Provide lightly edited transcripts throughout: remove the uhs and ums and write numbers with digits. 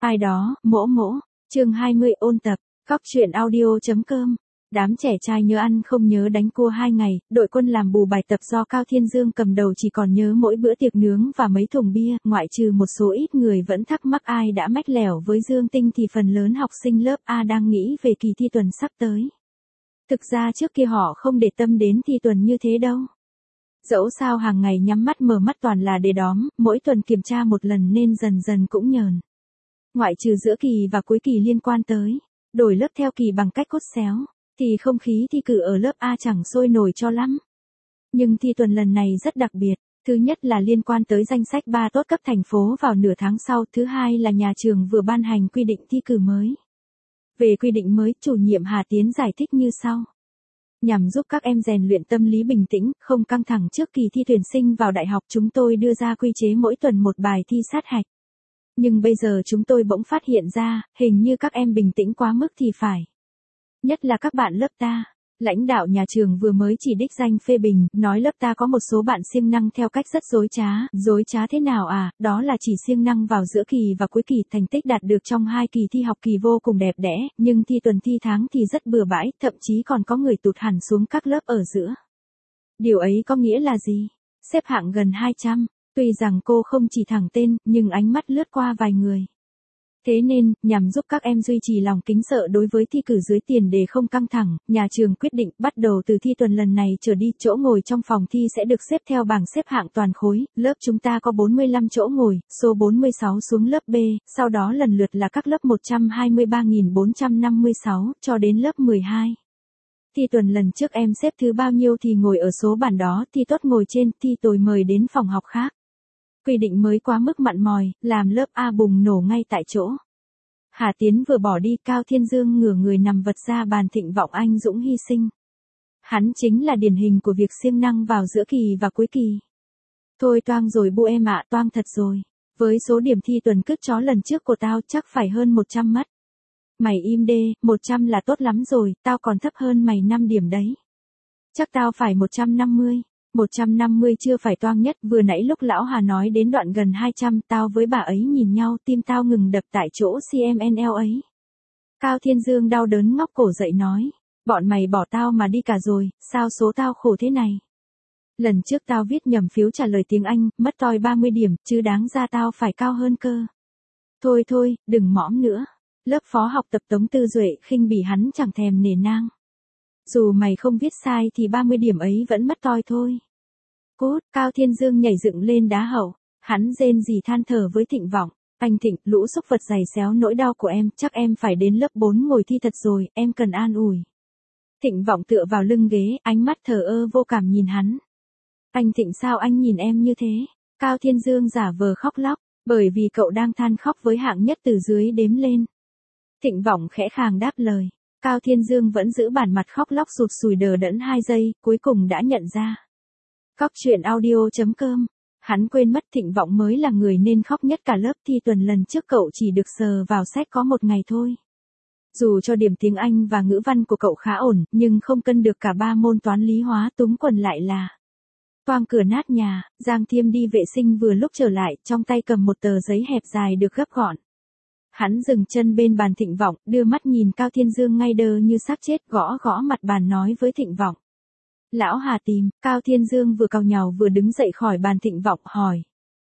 Ai đó, mỗ mỗ. Chương 20 ôn tập. Góc truyện audio.com. Đám trẻ trai nhớ ăn không nhớ đánh cua 2 ngày, đội quân làm bù bài tập do Cao Thiên Dương cầm đầu chỉ còn nhớ mỗi bữa tiệc nướng và mấy thùng bia, ngoại trừ một số ít người vẫn thắc mắc ai đã mách lẻo với Dương Tinh thì phần lớn học sinh lớp A đang nghĩ về kỳ thi tuần sắp tới. Thực ra trước kia họ không để tâm đến thi tuần như thế đâu. Dẫu sao hàng ngày nhắm mắt mở mắt toàn là để đóm, mỗi tuần kiểm tra một lần nên dần dần cũng nhờn. Ngoại trừ giữa kỳ và cuối kỳ liên quan tới đổi lớp theo kỳ bằng cách cốt xéo, thì không khí thi cử ở lớp A chẳng sôi nổi cho lắm. Nhưng thi tuần lần này rất đặc biệt, thứ nhất là liên quan tới danh sách 3 tốt cấp thành phố vào nửa tháng sau, thứ hai là nhà trường vừa ban hành quy định thi cử mới. Về quy định mới, chủ nhiệm Hà Tiến giải thích như sau. Nhằm giúp các em rèn luyện tâm lý bình tĩnh, không căng thẳng trước kỳ thi tuyển sinh vào đại học, chúng tôi đưa ra quy chế mỗi tuần một bài thi sát hạch. Nhưng bây giờ chúng tôi bỗng phát hiện ra, hình như các em bình tĩnh quá mức thì phải. Nhất là các bạn lớp ta. Lãnh đạo nhà trường vừa mới chỉ đích danh phê bình, nói lớp ta có một số bạn siêng năng theo cách rất dối trá. Dối trá thế nào à? Đó là chỉ siêng năng vào giữa kỳ và cuối kỳ, thành tích đạt được trong 2 kỳ thi học kỳ vô cùng đẹp đẽ, nhưng thi tuần thi tháng thì rất bừa bãi, thậm chí còn có người tụt hẳn xuống các lớp ở giữa. Điều ấy có nghĩa là gì? Xếp hạng gần 200, tuy rằng cô không chỉ thẳng tên, nhưng ánh mắt lướt qua vài người. Thế nên, nhằm giúp các em duy trì lòng kính sợ đối với thi cử dưới tiền đề không căng thẳng, nhà trường quyết định bắt đầu từ thi tuần lần này trở đi, chỗ ngồi trong phòng thi sẽ được xếp theo bảng xếp hạng toàn khối, lớp chúng ta có 45 chỗ ngồi, số 46 xuống lớp B, sau đó lần lượt là các lớp 123.456, cho đến lớp 12. Thi tuần lần trước em xếp thứ bao nhiêu thì ngồi ở số bản đó, thi tốt ngồi trên, thi tồi mời đến phòng học khác. Quy định mới quá mức mặn mòi, làm lớp A bùng nổ ngay tại chỗ. Hà Tiến vừa bỏ đi, Cao Thiên Dương ngửa người nằm vật ra bàn, Thịnh Vọng anh dũng hy sinh. Hắn chính là điển hình của việc siêng năng vào giữa kỳ và cuối kỳ. Thôi toang rồi bu em ạ, toang thật rồi. Với số điểm thi tuần cứt chó lần trước của tao chắc phải hơn 100 mất. Mày im đê, 100 là tốt lắm rồi, tao còn thấp hơn mày 5 điểm đấy. Chắc tao phải 150. 150 chưa phải toang nhất, vừa nãy lúc lão Hà nói đến đoạn gần 200, tao với bà ấy nhìn nhau, tim tao ngừng đập tại chỗ CMNL ấy. Cao Thiên Dương đau đớn ngóc cổ dậy nói, bọn mày bỏ tao mà đi cả rồi, sao số tao khổ thế này? Lần trước tao viết nhầm phiếu trả lời tiếng Anh, mất toi 30 điểm, chứ đáng ra tao phải cao hơn cơ. Thôi thôi, đừng mõm nữa. Lớp phó học tập Tống Tư Duệ khinh bỉ hắn chẳng thèm nể nang. Dù mày không viết sai thì 30 điểm ấy vẫn mất toi thôi. Cút, Cao Thiên Dương nhảy dựng lên đá hậu. Hắn rên rỉ than thở với Thịnh Vọng. Anh Thịnh, lũ xúc vật giày xéo nỗi đau của em, chắc em phải đến lớp 4 ngồi thi thật rồi, em cần an ủi. Thịnh Vọng tựa vào lưng ghế, ánh mắt thờ ơ vô cảm nhìn hắn. Anh Thịnh, sao anh nhìn em như thế? Cao Thiên Dương giả vờ khóc lóc, bởi vì cậu đang than khóc với hạng nhất từ dưới đếm lên. Thịnh Vọng khẽ khàng đáp lời. Cao Thiên Dương vẫn giữ bản mặt khóc lóc sụt sùi đờ đẫn 2 giây, cuối cùng đã nhận ra. Góc truyện audio.com. Hắn quên mất Thịnh Vọng mới là người nên khóc nhất cả lớp, thi tuần lần trước cậu chỉ được sờ vào sách có 1 ngày thôi. Dù cho điểm tiếng Anh và ngữ văn của cậu khá ổn, nhưng không cân được cả 3 môn toán lý hóa, túng quần lại là. Toang cửa nát nhà, Giang Thiêm đi vệ sinh vừa lúc trở lại, trong tay cầm một tờ giấy hẹp dài được gấp gọn. Hắn dừng chân bên bàn Thịnh Vọng, đưa mắt nhìn Cao Thiên Dương ngay đơ như xác chết, gõ gõ mặt bàn nói với Thịnh Vọng. Lão Hà tìm, Cao Thiên Dương vừa cau nhàu vừa đứng dậy khỏi bàn. Thịnh Vọng hỏi.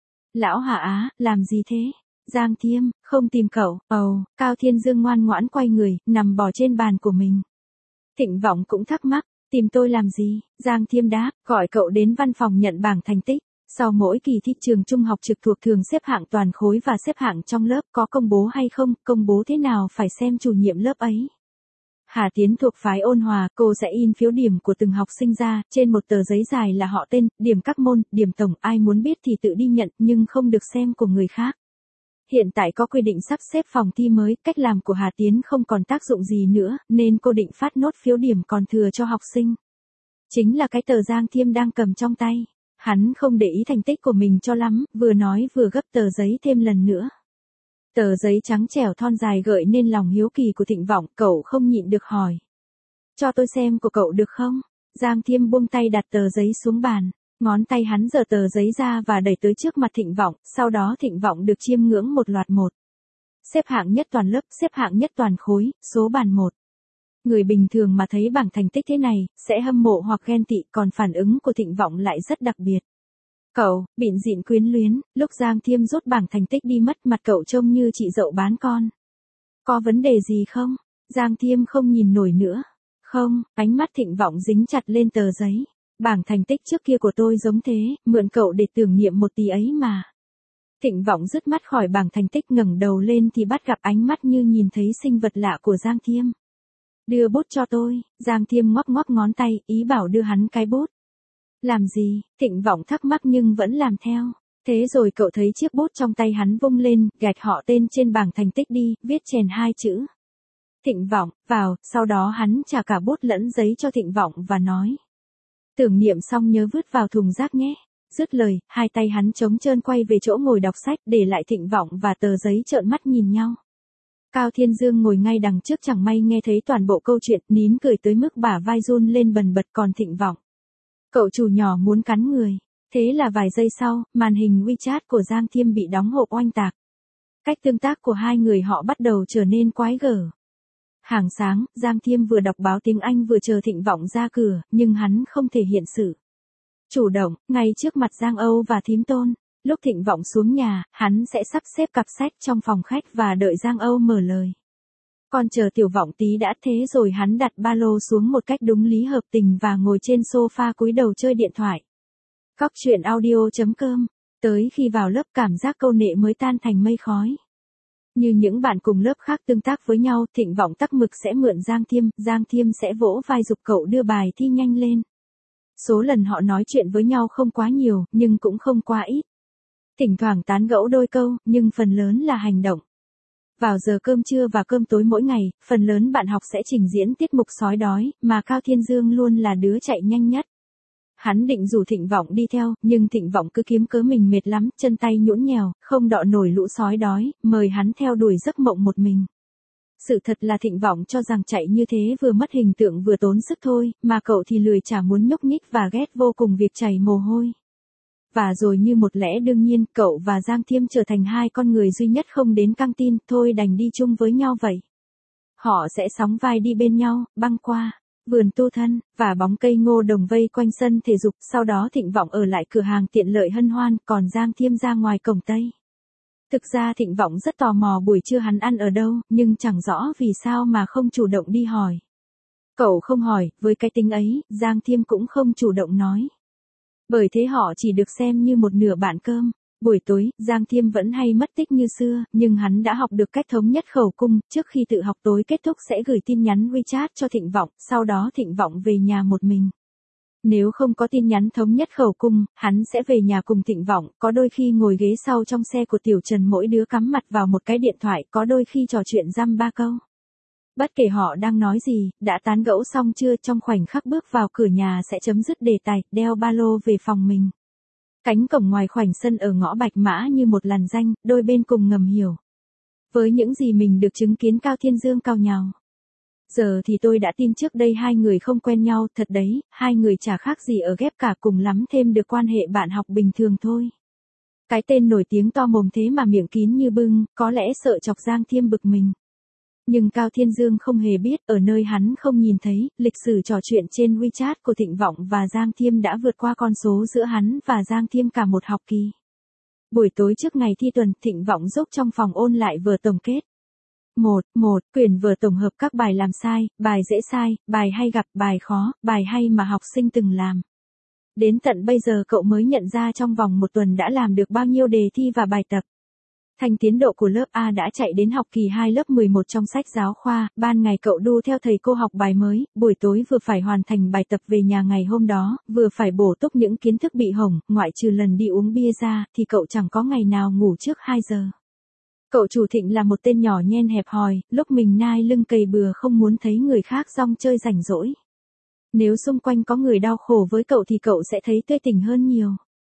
Lão Hà á, làm gì thế? Giang Thiêm, không tìm cậu. Cao Thiên Dương ngoan ngoãn quay người, nằm bò trên bàn của mình. Thịnh Vọng cũng thắc mắc, tìm tôi làm gì? Giang Thiêm đáp, gọi cậu đến văn phòng nhận bảng thành tích. Sau mỗi kỳ thi trường trung học trực thuộc thường xếp hạng toàn khối và xếp hạng trong lớp, có công bố hay không, công bố thế nào phải xem chủ nhiệm lớp ấy. Hà Tiến thuộc phái ôn hòa, cô sẽ in phiếu điểm của từng học sinh ra, trên một tờ giấy dài là họ tên, điểm các môn, điểm tổng, ai muốn biết thì tự đi nhận, nhưng không được xem của người khác. Hiện tại có quy định sắp xếp phòng thi mới, cách làm của Hà Tiến không còn tác dụng gì nữa, nên cô định phát nốt phiếu điểm còn thừa cho học sinh. Chính là cái tờ Giang Thiêm đang cầm trong tay. Hắn không để ý thành tích của mình cho lắm, vừa nói vừa gấp tờ giấy thêm lần nữa. Tờ giấy trắng trẻo thon dài gợi nên lòng hiếu kỳ của Thịnh Vọng, cậu không nhịn được hỏi. Cho tôi xem của cậu được không? Giang Thiêm buông tay đặt tờ giấy xuống bàn. Ngón tay hắn giở tờ giấy ra và đẩy tới trước mặt Thịnh Vọng, sau đó Thịnh Vọng được chiêm ngưỡng một loạt một. xếp hạng nhất toàn lớp, xếp hạng nhất toàn khối, số bàn 1. Người bình thường mà thấy bảng thành tích thế này, sẽ hâm mộ hoặc ghen tị, còn phản ứng của Thịnh Vọng lại rất đặc biệt. Cậu, bịn dịn quyến luyến, lúc Giang Thiêm rút bảng thành tích đi mất mặt cậu trông như chị dậu bán con. Có vấn đề gì không? Giang Thiêm không nhìn nổi nữa. Không, ánh mắt Thịnh Vọng dính chặt lên tờ giấy. Bảng thành tích trước kia của tôi giống thế, mượn cậu để tưởng niệm một tí ấy mà. Thịnh Vọng dứt mắt khỏi bảng thành tích, ngẩng đầu lên thì bắt gặp ánh mắt như nhìn thấy sinh vật lạ của Giang Thiêm. Đưa bút cho tôi, Giang Thiêm ngoắc ngoắc ngón tay, ý bảo đưa hắn cái bút. Làm gì? Thịnh Vọng thắc mắc nhưng vẫn làm theo. Thế rồi cậu thấy chiếc bút trong tay hắn vung lên, gạch họ tên trên bảng thành tích đi, viết chèn 2 chữ. Thịnh Vọng, vào, sau đó hắn trả cả bút lẫn giấy cho Thịnh Vọng và nói. Tưởng niệm xong nhớ vứt vào thùng rác nhé. Dứt lời, hai tay hắn trống trơn quay về chỗ ngồi đọc sách, để lại Thịnh Vọng và tờ giấy trợn mắt nhìn nhau. Cao Thiên Dương ngồi ngay đằng trước chẳng may nghe thấy toàn bộ câu chuyện, nín cười tới mức bả vai run lên bần bật, còn Thịnh Vọng. Cậu chủ nhỏ muốn cắn người. Thế là vài giây sau, màn hình WeChat của Giang Thiêm bị đóng hộp oanh tạc. Cách tương tác của hai người họ bắt đầu trở nên quái gở. Hàng sáng, Giang Thiêm vừa đọc báo tiếng Anh vừa chờ Thịnh Vọng ra cửa, nhưng hắn không thể hiện sự chủ động, ngay trước mặt Giang Âu và thím Tôn. Lúc Thịnh Vọng xuống nhà, hắn sẽ sắp xếp cặp sách trong phòng khách và đợi Giang Âu mở lời. Còn chờ Tiểu Vọng tí đã, thế rồi hắn đặt ba lô xuống một cách đúng lý hợp tình và ngồi trên sofa cúi đầu chơi điện thoại. Cóc truyện audio.com. Tới khi vào lớp cảm giác câu nệ mới tan thành mây khói. Như những bạn cùng lớp khác tương tác với nhau, Thịnh Vọng tắc mực sẽ mượn Giang Thiêm sẽ vỗ vai giục cậu đưa bài thi nhanh lên. Số lần họ nói chuyện với nhau không quá nhiều, nhưng cũng không quá ít. Thỉnh thoảng tán gẫu đôi câu, nhưng phần lớn là hành động. Vào giờ cơm trưa và cơm tối mỗi ngày, phần lớn bạn học sẽ trình diễn tiết mục sói đói, mà Cao Thiên Dương luôn là đứa chạy nhanh nhất. Hắn định rủ Thịnh Vọng đi theo, nhưng Thịnh Vọng cứ kiếm cớ mình mệt lắm, chân tay nhũn nhèo, không đọ nổi lũ sói đói, mời hắn theo đuổi giấc mộng một mình. Sự thật là Thịnh Vọng cho rằng chạy như thế vừa mất hình tượng vừa tốn sức thôi, mà cậu thì lười chả muốn nhúc nhích và ghét vô cùng việc chảy mồ hôi. Và rồi như một lẽ đương nhiên, cậu và Giang Thiêm trở thành hai con người duy nhất không đến căng tin, thôi đành đi chung với nhau vậy. Họ sẽ sóng vai đi bên nhau, băng qua vườn tu thân, và bóng cây ngô đồng vây quanh sân thể dục, sau đó Thịnh Vọng ở lại cửa hàng tiện lợi hân hoan, còn Giang Thiêm ra ngoài cổng Tây. Thực ra Thịnh Vọng rất tò mò buổi trưa hắn ăn ở đâu, nhưng chẳng rõ vì sao mà không chủ động đi hỏi. Cậu không hỏi, với cái tính ấy, Giang Thiêm cũng không chủ động nói. Bởi thế họ chỉ được xem như một nửa bát cơm. Buổi tối, Giang Thiêm vẫn hay mất tích như xưa, nhưng hắn đã học được cách thống nhất khẩu cung, trước khi tự học tối kết thúc sẽ gửi tin nhắn WeChat cho Thịnh Vọng, sau đó Thịnh Vọng về nhà một mình. Nếu không có tin nhắn thống nhất khẩu cung, hắn sẽ về nhà cùng Thịnh Vọng, có đôi khi ngồi ghế sau trong xe của Tiểu Trần mỗi đứa cắm mặt vào một cái điện thoại, có đôi khi trò chuyện dăm ba câu. Bất kể họ đang nói gì, đã tán gẫu xong chưa, trong khoảnh khắc bước vào cửa nhà sẽ chấm dứt đề tài, đeo ba lô về phòng mình. Cánh cổng ngoài khoảnh sân ở ngõ Bạch Mã như một làn danh, đôi bên cùng ngầm hiểu. Với những gì mình được chứng kiến, Cao Thiên Dương cau nhàu. Giờ thì tôi đã tin trước đây hai người không quen nhau, thật đấy, hai người chả khác gì ở ghép cả, cùng lắm thêm được quan hệ bạn học bình thường thôi. Cái tên nổi tiếng to mồm thế mà miệng kín như bưng, có lẽ sợ chọc Giang Thiêm bực mình. Nhưng Cao Thiên Dương không hề biết, ở nơi hắn không nhìn thấy, lịch sử trò chuyện trên WeChat của Thịnh Vọng và Giang Thiêm đã vượt qua con số giữa hắn và Giang Thiêm cả một học kỳ. Buổi tối trước ngày thi tuần, Thịnh Vọng dốc trong phòng ôn lại vở tổng kết. 1. Quyển vở tổng hợp các bài làm sai, bài dễ sai, bài hay gặp, bài khó, bài hay mà học sinh từng làm. Đến tận bây giờ cậu mới nhận ra trong vòng một tuần đã làm được bao nhiêu đề thi và bài tập. Thành tiến độ của lớp A đã chạy đến học kỳ 2 lớp 11 trong sách giáo khoa, ban ngày cậu đu theo thầy cô học bài mới, buổi tối vừa phải hoàn thành bài tập về nhà ngày hôm đó, vừa phải bổ túc những kiến thức bị hỏng, ngoại trừ lần đi uống bia ra, thì cậu chẳng có ngày nào ngủ trước 2 giờ. Cậu chủ Thịnh là một tên nhỏ nhen hẹp hòi, lúc mình nai lưng cày bừa không muốn thấy người khác rong chơi rảnh rỗi. Nếu xung quanh có người đau khổ với cậu thì cậu sẽ thấy tươi tỉnh hơn nhiều.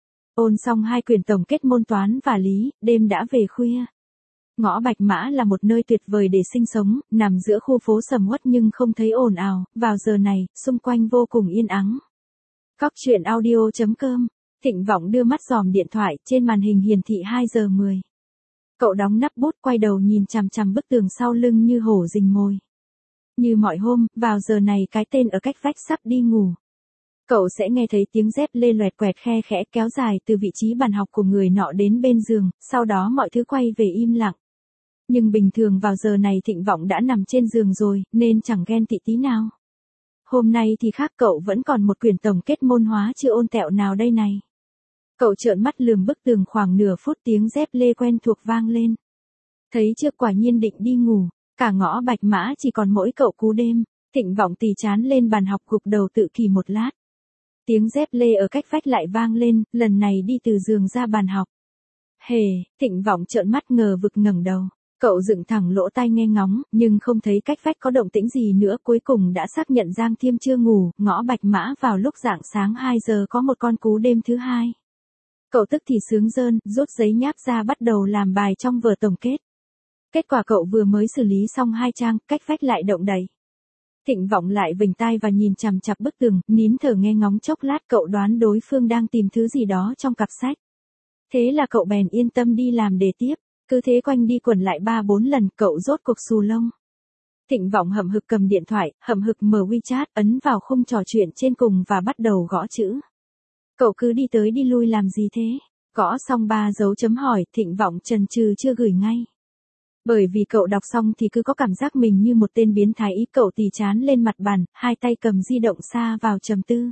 Ôn xong 2 quyển tổng kết môn toán và lý, đêm đã về khuya. Ngõ Bạch Mã là một nơi tuyệt vời để sinh sống, nằm giữa khu phố sầm uất nhưng không thấy ồn ào, vào giờ này, xung quanh vô cùng yên ắng. Cóc truyện audio.com. Thịnh Vọng đưa mắt dòm điện thoại, trên màn hình hiển thị 2 giờ 10. Cậu đóng nắp bút quay đầu nhìn chằm chằm bức tường sau lưng như hổ rình mồi. Như mọi hôm, vào giờ này cái tên ở cách vách sắp đi ngủ. Cậu sẽ nghe thấy tiếng dép lê loẹt quẹt khe khẽ kéo dài từ vị trí bàn học của người nọ đến bên giường, sau đó mọi thứ quay về im lặng. Nhưng bình thường vào giờ này Thịnh Vọng đã nằm trên giường rồi, nên chẳng ghen tị tí nào. Hôm nay thì khác, cậu vẫn còn một quyển tổng kết môn hóa chưa ôn tẹo nào đây này. Cậu trợn mắt lườm bức tường khoảng nửa phút, tiếng dép lê quen thuộc vang lên. Thấy chưa, quả nhiên định đi ngủ, cả ngõ Bạch Mã chỉ còn mỗi cậu cú đêm. Thịnh Vọng tì chán lên bàn học gục đầu tự kỷ một lát. Tiếng dép lê ở cách vách lại vang lên, lần này đi từ giường ra bàn học. Hề, Thịnh Vọng trợn mắt ngờ vực ngẩng đầu. Cậu dựng thẳng lỗ tai nghe ngóng, nhưng không thấy cách vách có động tĩnh gì nữa. Cuối cùng đã xác nhận Giang Thiêm chưa ngủ. Ngõ Bạch Mã vào lúc rạng sáng 2 giờ có một con cú đêm thứ hai. Cậu tức thì sướng rơn, rút giấy nháp ra bắt đầu làm bài trong vở tổng kết. Kết quả cậu vừa mới xử lý xong 2 trang, cách vách lại động đậy. Thịnh Vọng lại vểnh tai và nhìn chằm chằm bức tường, nín thở nghe ngóng chốc lát. Cậu đoán đối phương đang tìm thứ gì đó trong cặp sách. Thế là cậu bèn yên tâm đi làm đề tiếp. Cứ thế quanh đi quẩn lại 3-4 lần, cậu rốt cuộc xù lông. Thịnh Vọng hậm hực cầm điện thoại, hậm hực mở WeChat, ấn vào khung trò chuyện trên cùng và bắt đầu gõ chữ. Cậu cứ đi tới đi lui làm gì thế? Gõ xong 3 dấu chấm hỏi, Thịnh Vọng chần chừ chưa gửi ngay. Bởi vì cậu đọc xong thì cứ có cảm giác mình như một tên biến thái. Cậu tì chán lên mặt bàn, hai tay cầm di động xa vào trầm tư.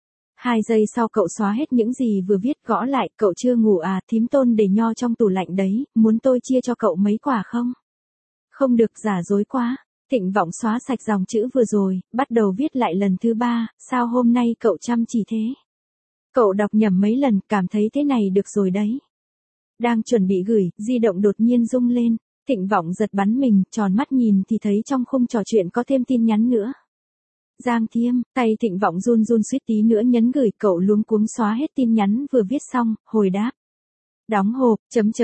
2 giây sau cậu xóa hết những gì vừa viết, gõ lại, cậu chưa ngủ à, thím Tôn để nho trong tủ lạnh đấy, muốn tôi chia cho cậu mấy quả không? Không được, giả dối quá. Thịnh Vọng xóa sạch dòng chữ vừa rồi, bắt đầu viết lại lần thứ 3, sao hôm nay cậu chăm chỉ thế? Cậu đọc nhầm mấy lần, cảm thấy thế này được rồi đấy. Đang chuẩn bị gửi, di động đột nhiên rung lên. Thịnh Vọng giật bắn mình, tròn mắt nhìn thì thấy trong khung trò chuyện có thêm tin nhắn nữa. Giang Thiêm, tay Thịnh Vọng run run suýt tí nữa nhấn gửi. Cậu luống cuống xóa hết tin nhắn vừa viết xong, hồi đáp. Đóng hộp, ...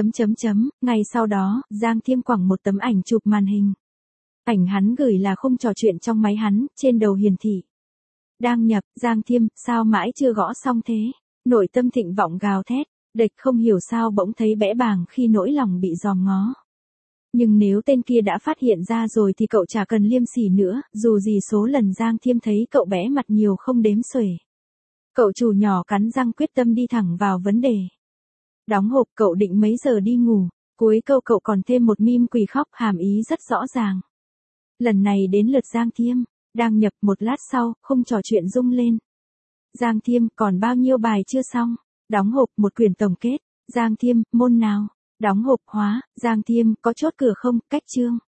Ngay sau đó, Giang Thiêm quẳng một tấm ảnh chụp màn hình. Ảnh hắn gửi là khung trò chuyện trong máy hắn, trên đầu hiển thị. Đang nhập, Giang Thiêm, sao mãi chưa gõ xong thế? Nội tâm Thịnh Vọng gào thét, địch không hiểu sao bỗng thấy bẽ bàng khi nỗi lòng bị dòm ngó. Nhưng nếu tên kia đã phát hiện ra rồi thì cậu chả cần liêm sỉ nữa, dù gì số lần Giang Thiêm thấy cậu bẽ mặt nhiều không đếm xuể. Cậu chủ nhỏ cắn răng quyết tâm đi thẳng vào vấn đề. Đóng hộp, cậu định mấy giờ đi ngủ? Cuối câu cậu còn thêm một meme quỳ khóc, hàm ý rất rõ ràng. Lần này đến lượt Giang Thiêm, đang nhập. Một lát sau, khung trò chuyện rung lên. Giang Thiêm, còn bao nhiêu bài chưa xong? Đóng hộp, một quyển tổng kết. Giang Thiêm, môn nào? Đóng hộp, hóa. Giang Thiêm, có chốt cửa không? Cách chương.